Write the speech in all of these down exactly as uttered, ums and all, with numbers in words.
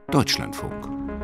Deutschlandfunk.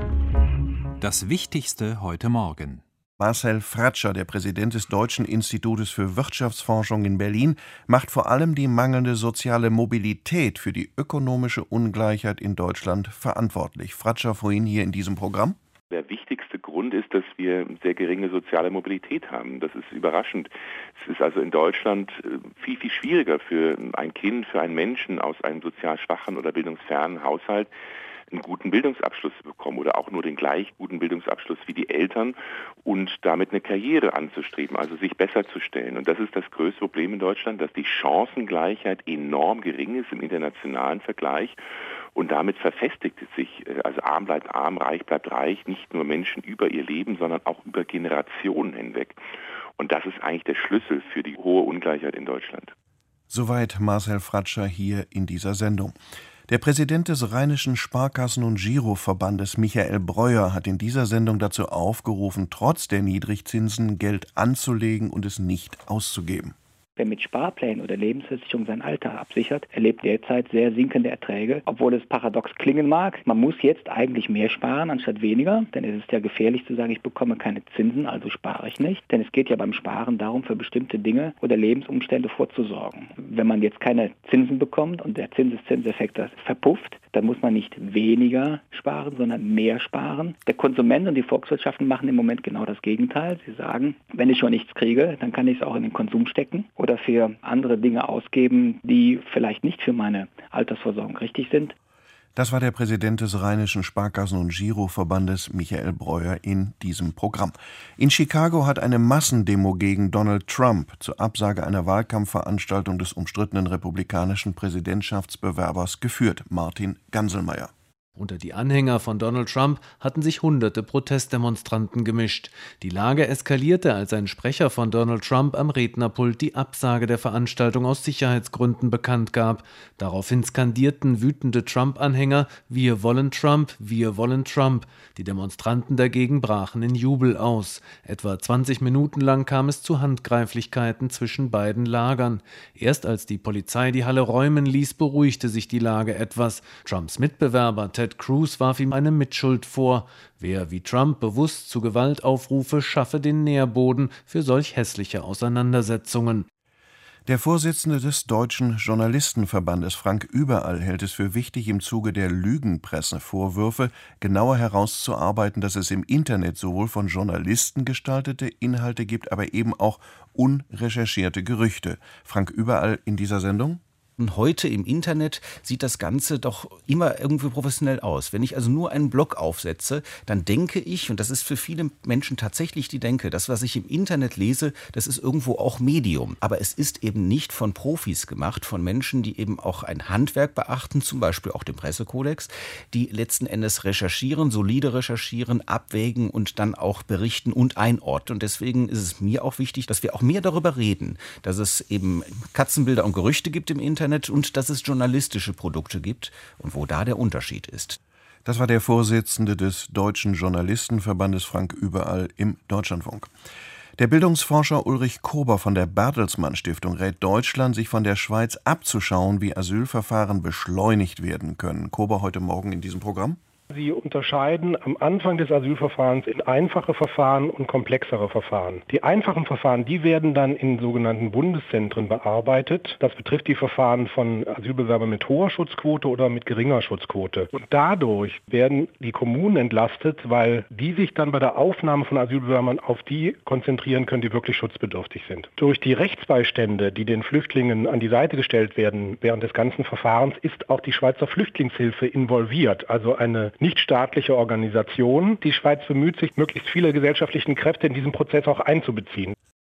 Das Wichtigste heute Morgen. Marcel Fratscher, der Präsident des Deutschen Institutes für Wirtschaftsforschung in Berlin, macht vor allem die mangelnde soziale Mobilität für die ökonomische Ungleichheit in Deutschland verantwortlich. Fratscher vorhin hier in diesem Programm. Der wichtigste Grund ist, dass wir sehr geringe soziale Mobilität haben. Das ist überraschend. Es ist also in Deutschland viel, viel schwieriger für ein Kind, für einen Menschen aus einem sozial schwachen oder bildungsfernen Haushalt einen guten Bildungsabschluss zu bekommen oder auch nur den gleich guten Bildungsabschluss wie die Eltern und damit eine Karriere anzustreben, also sich besser zu stellen. Und das ist das größte Problem in Deutschland, dass die Chancengleichheit enorm gering ist im internationalen Vergleich. Und damit verfestigt es sich, also arm bleibt arm, reich bleibt reich, nicht nur Menschen über ihr Leben, sondern auch über Generationen hinweg. Und das ist eigentlich der Schlüssel für die hohe Ungleichheit in Deutschland. Soweit Marcel Fratscher hier in dieser Sendung. Der Präsident des Rheinischen Sparkassen- und Giroverbandes, Michael Breuer, hat in dieser Sendung dazu aufgerufen, trotz der Niedrigzinsen Geld anzulegen und es nicht auszugeben. Wer mit Sparplänen oder Lebensversicherung sein Alter absichert, erlebt derzeit sehr sinkende Erträge, obwohl es paradox klingen mag. Man muss jetzt eigentlich mehr sparen anstatt weniger, denn es ist ja gefährlich zu sagen, ich bekomme keine Zinsen, also spare ich nicht. Denn es geht ja beim Sparen darum, für bestimmte Dinge oder Lebensumstände vorzusorgen. Wenn man jetzt keine Zinsen bekommt und der Zinseszinseffekt verpufft, dann muss man nicht weniger sparen, sondern mehr sparen. Der Konsument und die Volkswirtschaften machen im Moment genau das Gegenteil. Sie sagen, wenn ich schon nichts kriege, dann kann ich es auch in den Konsum stecken oder für andere Dinge ausgeben, die vielleicht nicht für meine Altersversorgung richtig sind. Das war der Präsident des Rheinischen Sparkassen- und Giroverbandes, Michael Breuer, in diesem Programm. In Chicago hat eine Massendemo gegen Donald Trump zur Absage einer Wahlkampfveranstaltung des umstrittenen republikanischen Präsidentschaftsbewerbers geführt. Martin Ganselmeier. Unter die Anhänger von Donald Trump hatten sich hunderte Protestdemonstranten gemischt. Die Lage eskalierte, als ein Sprecher von Donald Trump am Rednerpult die Absage der Veranstaltung aus Sicherheitsgründen bekannt gab. Daraufhin skandierten wütende Trump-Anhänger: „Wir wollen Trump, wir wollen Trump." Die Demonstranten dagegen brachen in Jubel aus. Etwa zwanzig Minuten lang kam es zu Handgreiflichkeiten zwischen beiden Lagern. Erst als die Polizei die Halle räumen ließ, beruhigte sich die Lage etwas. Trumps Mitbewerber Ted Cruz warf ihm eine Mitschuld vor. Wer wie Trump bewusst zu Gewalt aufrufe, schaffe den Nährboden für solch hässliche Auseinandersetzungen. Der Vorsitzende des Deutschen Journalistenverbandes, Frank Überall, hält es für wichtig, im Zuge der Lügenpressevorwürfe genauer herauszuarbeiten, dass es im Internet sowohl von Journalisten gestaltete Inhalte gibt, aber eben auch unrecherchierte Gerüchte. Frank Überall in dieser Sendung. Heute im Internet sieht das Ganze doch immer irgendwie professionell aus. Wenn ich also nur einen Blog aufsetze, dann denke ich, und das ist für viele Menschen tatsächlich die Denke, das, was ich im Internet lese, das ist irgendwo auch Medium. Aber es ist eben nicht von Profis gemacht, von Menschen, die eben auch ein Handwerk beachten, zum Beispiel auch den Pressekodex, die letzten Endes recherchieren, solide recherchieren, abwägen und dann auch berichten und einordnen. Und deswegen ist es mir auch wichtig, dass wir auch mehr darüber reden, dass es eben Katzenbilder und Gerüchte gibt im Internet, und dass es journalistische Produkte gibt und wo da der Unterschied ist. Das war der Vorsitzende des Deutschen Journalistenverbandes, Frank Überall, im Deutschlandfunk. Der Bildungsforscher Ulrich Kober von der Bertelsmann Stiftung rät Deutschland, sich von der Schweiz abzuschauen, wie Asylverfahren beschleunigt werden können. Kober heute Morgen in diesem Programm. Sie unterscheiden am Anfang des Asylverfahrens in einfache Verfahren und komplexere Verfahren. Die einfachen Verfahren, die werden dann in sogenannten Bundeszentren bearbeitet. Das betrifft die Verfahren von Asylbewerbern mit hoher Schutzquote oder mit geringer Schutzquote. Und dadurch werden die Kommunen entlastet, weil die sich dann bei der Aufnahme von Asylbewerbern auf die konzentrieren können, die wirklich schutzbedürftig sind. Durch die Rechtsbeistände, die den Flüchtlingen an die Seite gestellt werden während des ganzen Verfahrens, ist auch die Schweizer Flüchtlingshilfe involviert, also eine nichtstaatliche Organisation. Die Schweiz bemüht sich, möglichst viele gesellschaftlichen Kräfte in diesen Prozess auch einzubeziehen.